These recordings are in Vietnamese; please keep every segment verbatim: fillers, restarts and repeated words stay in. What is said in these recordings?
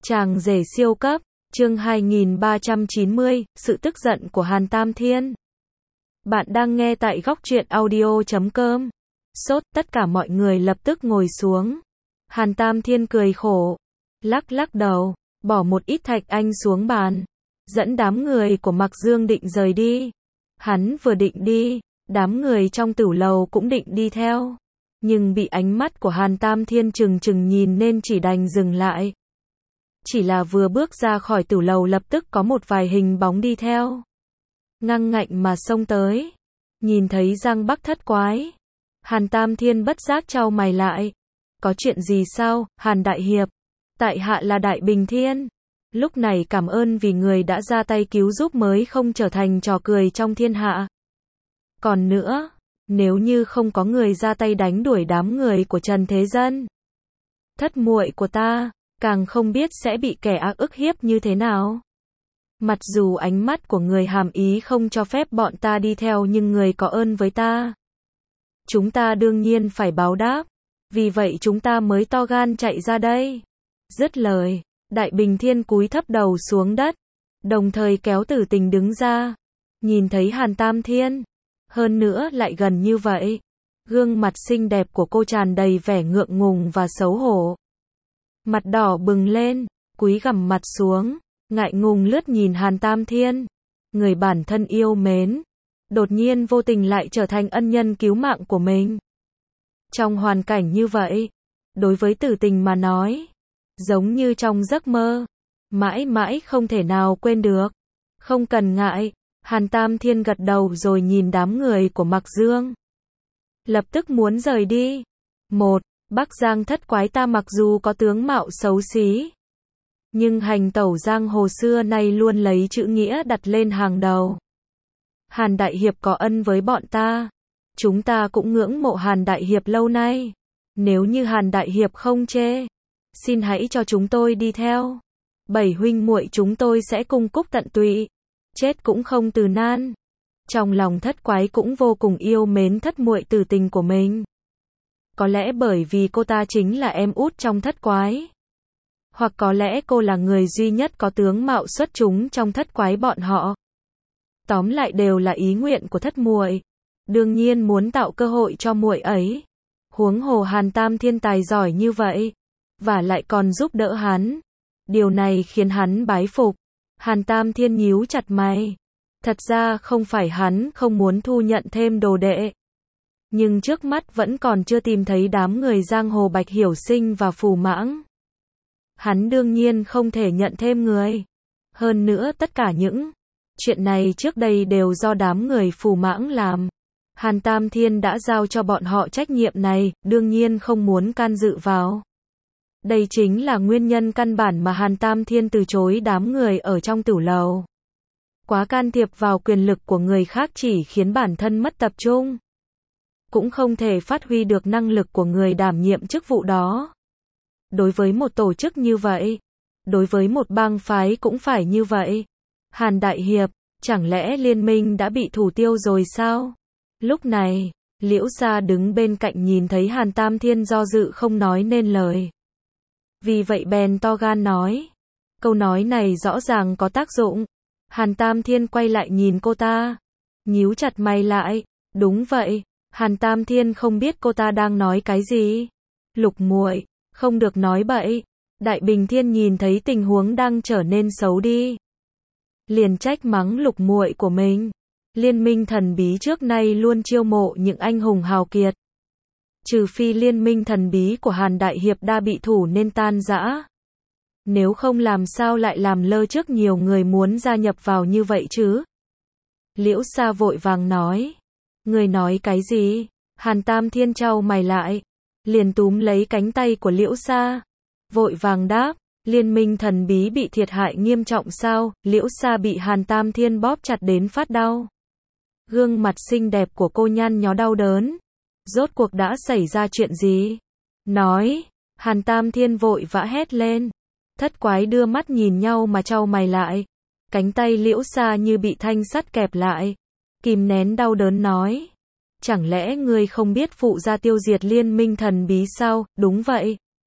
Chàng rể siêu cấp, chương hai nghìn ba trăm chín mươi, sự tức giận của Hàn Tam Thiên. Bạn đang nghe tại góc truyện audio chấm com. Sốt, tất cả mọi người lập tức ngồi xuống. Hàn Tam Thiên cười khổ, lắc lắc đầu, bỏ một ít thạch anh xuống bàn, dẫn đám người của Mặc Dương định rời đi. Hắn vừa định đi, đám người trong tửu lầu cũng định đi theo, nhưng bị ánh mắt của Hàn Tam Thiên trừng trừng nhìn nên chỉ đành dừng lại. Chỉ là vừa bước ra khỏi tửu lầu lập tức có một vài hình bóng đi theo, ngăng ngạnh mà xông tới. Nhìn thấy Giang Bắc Thất Quái, Hàn Tam Thiên bất giác chau mày lại. Có chuyện gì sao, Hàn Đại Hiệp? Tại hạ là Đại Bình Thiên. Lúc này cảm ơn vì người đã ra tay cứu giúp mới không trở thành trò cười trong thiên hạ. Còn nữa, nếu như không có người ra tay đánh đuổi đám người của Trần Thế Dân, thất muội của ta, càng không biết sẽ bị kẻ ác ức hiếp như thế nào. Mặc dù ánh mắt của người hàm ý không cho phép bọn ta đi theo, nhưng người có ơn với ta, chúng ta đương nhiên phải báo đáp. Vì vậy chúng ta mới to gan chạy ra đây. Dứt lời, Đại Bình Thiên cúi thấp đầu xuống đất, đồng thời kéo Tử Tình đứng ra. Nhìn thấy Hàn Tam Thiên, hơn nữa lại gần như vậy, gương mặt xinh đẹp của cô tràn đầy vẻ ngượng ngùng và xấu hổ. Mặt đỏ bừng lên, cúi gằm mặt xuống, ngại ngùng lướt nhìn Hàn Tam Thiên. Người bản thân yêu mến, đột nhiên vô tình lại trở thành ân nhân cứu mạng của mình. Trong hoàn cảnh như vậy, đối với Tử Tình mà nói, giống như trong giấc mơ, mãi mãi không thể nào quên được. Không cần ngại, Hàn Tam Thiên gật đầu rồi nhìn đám người của Mặc Dương, lập tức muốn rời đi. Một, Bắc Giang Thất Quái ta mặc dù có tướng mạo xấu xí, nhưng hành tẩu giang hồ xưa nay luôn lấy chữ nghĩa đặt lên hàng đầu. Hàn Đại Hiệp có ân với bọn ta, chúng ta cũng ngưỡng mộ Hàn Đại Hiệp lâu nay. Nếu như Hàn Đại Hiệp không chê, xin hãy cho chúng tôi đi theo. Bảy huynh muội chúng tôi sẽ cung cúc tận tụy, chết cũng không từ nan. Trong lòng Thất Quái cũng vô cùng yêu mến thất muội Tử Tình của mình. Có lẽ bởi vì cô ta chính là em út trong Thất Quái, hoặc có lẽ cô là người duy nhất có tướng mạo xuất chúng trong Thất Quái bọn họ. Tóm lại đều là ý nguyện của thất muội, đương nhiên muốn tạo cơ hội cho muội ấy. Huống hồ Hàn Tam Thiên tài giỏi như vậy, và lại còn giúp đỡ hắn, điều này khiến hắn bái phục. Hàn Tam Thiên nhíu chặt mày. Thật ra không phải hắn không muốn thu nhận thêm đồ đệ, nhưng trước mắt vẫn còn chưa tìm thấy đám người giang hồ Bạch Hiểu Sinh và Phù Mãng. Hắn đương nhiên không thể nhận thêm người. Hơn nữa tất cả những chuyện này trước đây đều do đám người Phù Mãng làm. Hàn Tam Thiên đã giao cho bọn họ trách nhiệm này, đương nhiên không muốn can dự vào. Đây chính là nguyên nhân căn bản mà Hàn Tam Thiên từ chối đám người ở trong tửu lầu. Quá can thiệp vào quyền lực của người khác chỉ khiến bản thân mất tập trung, cũng không thể phát huy được năng lực của người đảm nhiệm chức vụ đó. Đối với một tổ chức như vậy, đối với một bang phái cũng phải như vậy. Hàn Đại Hiệp, chẳng lẽ liên minh đã bị thủ tiêu rồi sao? Lúc này, Liễu Sa đứng bên cạnh nhìn thấy Hàn Tam Thiên do dự không nói nên lời, vì vậy bèn to gan nói. Câu nói này rõ ràng có tác dụng. Hàn Tam Thiên quay lại nhìn cô ta, nhíu chặt mày lại. Đúng vậy, Hàn Tam Thiên không biết cô ta đang nói cái gì. Lục muội, không được nói bậy. Đại Bình Thiên nhìn thấy tình huống đang trở nên xấu đi, liền trách mắng lục muội của mình. Liên minh thần bí trước nay luôn chiêu mộ những anh hùng hào kiệt, trừ phi liên minh thần bí của Hàn Đại Hiệp đã bị thủ nên tan rã. Nếu không làm sao lại làm lơ trước nhiều người muốn gia nhập vào như vậy chứ? Liễu Sa vội vàng nói. Người nói cái gì? Hàn Tam Thiên chau mày lại, liền túm lấy cánh tay của Liễu Sa, vội vàng đáp. Liên minh thần bí bị thiệt hại nghiêm trọng sao? Liễu Sa bị Hàn Tam Thiên bóp chặt đến phát đau. Gương mặt xinh đẹp của cô nhăn nhó đau đớn. Rốt cuộc đã xảy ra chuyện gì? Nói. Hàn Tam Thiên vội vã hét lên. Thất Quái đưa mắt nhìn nhau mà chau mày lại. Cánh tay Liễu Sa như bị thanh sắt kẹp lại, kìm nén đau đớn nói. Chẳng lẽ ngươi không biết phụ gia tiêu diệt liên minh thần bí sao? Đúng vậy.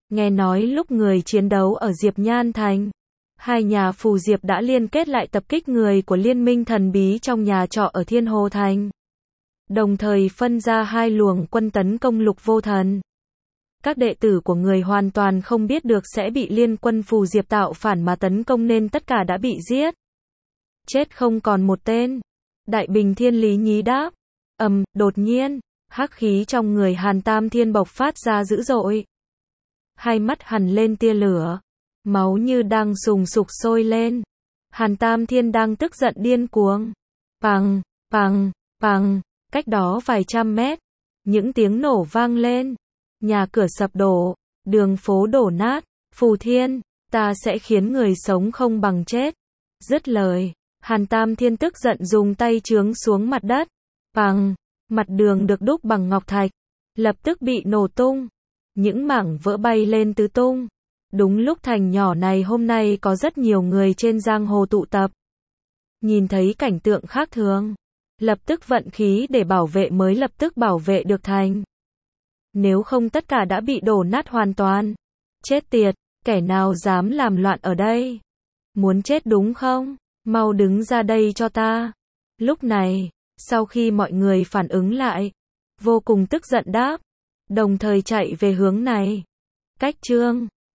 Nghe nói lúc người chiến đấu ở Diệp Nhan Thành, hai nhà phù Diệp đã liên kết lại tập kích người của liên minh thần bí trong nhà trọ ở Thiên Hồ Thành. Đồng thời phân ra hai luồng quân tấn công Lục Vô Thần. Các đệ tử của người hoàn toàn không biết được sẽ bị liên quân phù Diệp tạo phản mà tấn công nên tất cả đã bị giết. Chết không còn một tên. Đại Bình Thiên Lý Nhí đáp. Ầm, đột nhiên, hắc khí trong người Hàn Tam Thiên bộc phát ra dữ dội. Hai mắt hằn lên tia lửa. Máu như đang sùng sục sôi lên. Hàn Tam Thiên đang tức giận điên cuồng. Pằng, pằng, pằng, cách đó vài trăm mét. Những tiếng nổ vang lên. Nhà cửa sập đổ, đường phố đổ nát. Phù Thiên, ta sẽ khiến người sống không bằng chết. Dứt lời, Hàn Tam Thiên tức giận dùng tay chướng xuống mặt đất. Pằng, mặt đường được đúc bằng ngọc thạch. Lập tức bị nổ tung. Những mảng vỡ bay lên tứ tung. Đúng lúc thành nhỏ này hôm nay có rất nhiều người trên giang hồ tụ tập. Nhìn thấy cảnh tượng khác thường, lập tức vận khí để bảo vệ mới lập tức bảo vệ được thành. Nếu không tất cả đã bị đổ nát hoàn toàn. Chết tiệt, kẻ nào dám làm loạn ở đây? Muốn chết đúng không? Mau đứng ra đây cho ta. Lúc này, sau khi mọi người phản ứng lại, vô cùng tức giận đáp, đồng thời chạy về hướng này. Cách chương